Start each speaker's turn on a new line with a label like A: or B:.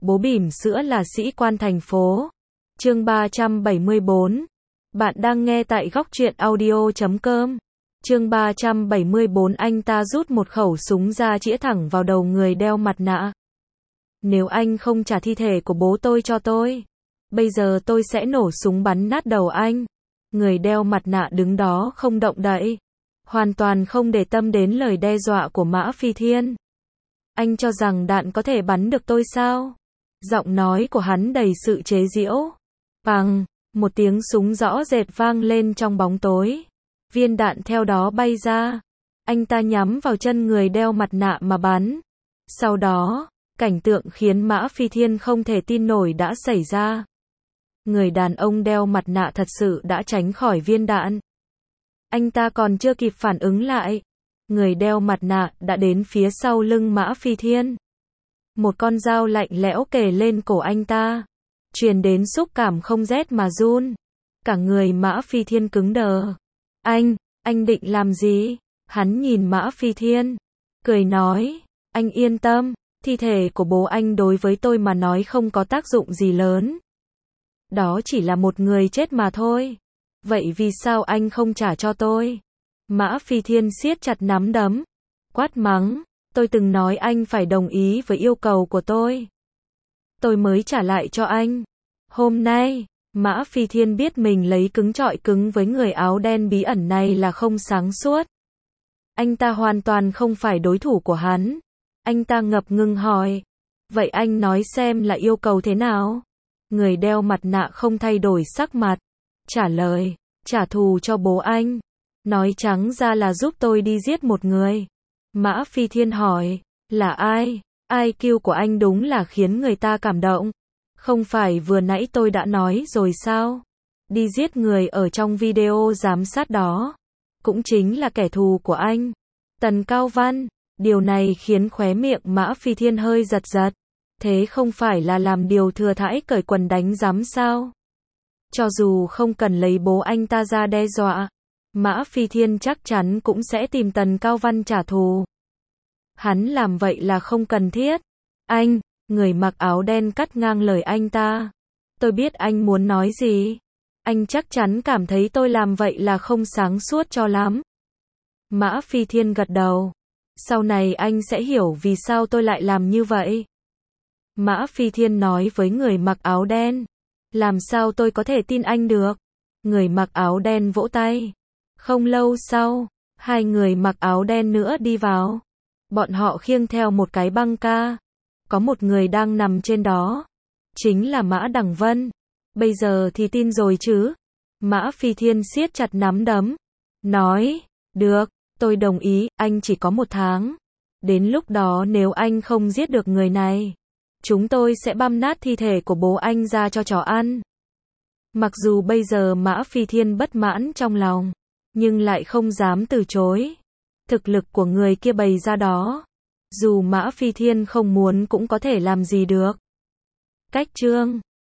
A: Bố bỉm sữa là sĩ quan thành phố. Chương 374. Bạn đang nghe tại góc truyện audio.com. Chương 374. Anh ta rút một khẩu súng ra chĩa thẳng vào đầu người đeo mặt nạ. Nếu anh không trả thi thể của bố tôi cho tôi, bây giờ tôi sẽ nổ súng bắn nát đầu anh. Người đeo mặt nạ đứng đó không động đậy, hoàn toàn không để tâm đến lời đe dọa của Mã Phi Thiên. Anh cho rằng đạn có thể bắn được tôi sao? Giọng nói của hắn đầy sự chế giễu. Bằng, một tiếng súng rõ rệt vang lên trong bóng tối. Viên đạn theo đó bay ra. Anh ta nhắm vào chân người đeo mặt nạ mà bắn. Sau đó, cảnh tượng khiến Mã Phi Thiên không thể tin nổi đã xảy ra. Người đàn ông đeo mặt nạ thật sự đã tránh khỏi viên đạn. Anh ta còn chưa kịp phản ứng lại, người đeo mặt nạ đã đến phía sau lưng Mã Phi Thiên. Một con dao lạnh lẽo kề lên cổ anh ta, truyền đến xúc cảm không rét mà run. Cả người Mã Phi Thiên cứng đờ. Anh định làm gì? Hắn nhìn Mã Phi Thiên, cười nói, anh yên tâm, thi thể của bố anh đối với tôi mà nói không có tác dụng gì lớn. Đó chỉ là một người chết mà thôi. Vậy vì sao anh không trả cho tôi? Mã Phi Thiên siết chặt nắm đấm, quát mắng, tôi từng nói anh phải đồng ý với yêu cầu của tôi mới trả lại cho anh. Hôm nay, Mã Phi Thiên biết mình lấy cứng chọi cứng với người áo đen bí ẩn này là không sáng suốt. Anh ta hoàn toàn không phải đối thủ của hắn. Anh ta ngập ngừng hỏi, vậy anh nói xem là yêu cầu thế nào? Người đeo mặt nạ không thay đổi sắc mặt, trả lời, trả thù cho bố anh. Nói trắng ra là giúp tôi đi giết một người. Mã Phi Thiên hỏi, là ai? IQ của anh đúng là khiến người ta cảm động. Không phải vừa nãy tôi đã nói rồi sao? Đi giết người ở trong video giám sát đó, cũng chính là kẻ thù của anh, Tần Cao Văn. Điều này khiến khóe miệng Mã Phi Thiên hơi giật giật. Thế không phải là làm điều thừa thãi cởi quần đánh giám sao? Cho dù không cần lấy bố anh ta ra đe dọa, Mã Phi Thiên chắc chắn cũng sẽ tìm Tần Cao Văn trả thù. Hắn làm vậy là không cần thiết. Người mặc áo đen cắt ngang lời anh ta. Tôi biết anh muốn nói gì. Anh chắc chắn cảm thấy tôi làm vậy là không sáng suốt cho lắm. Mã Phi Thiên gật đầu. Sau này anh sẽ hiểu vì sao tôi lại làm như vậy. Mã Phi Thiên nói với người mặc áo đen. Làm sao tôi có thể tin anh được? Người mặc áo đen vỗ tay. Không lâu sau, hai người mặc áo đen nữa đi vào. Bọn họ khiêng theo một cái băng ca. Có một người đang nằm trên đó. Chính là Mã Đằng Vân. Bây giờ thì tin rồi chứ? Mã Phi Thiên siết chặt nắm đấm. Nói, được, tôi đồng ý, anh chỉ có 1 tháng. Đến lúc đó nếu anh không giết được người này, chúng tôi sẽ băm nát thi thể của bố anh ra cho chó ăn. Mặc dù bây giờ Mã Phi Thiên bất mãn trong lòng, nhưng lại không dám từ chối. Thực lực của người kia bày ra đó, dù Mã Phi Thiên không muốn cũng có thể làm gì được. Cách chương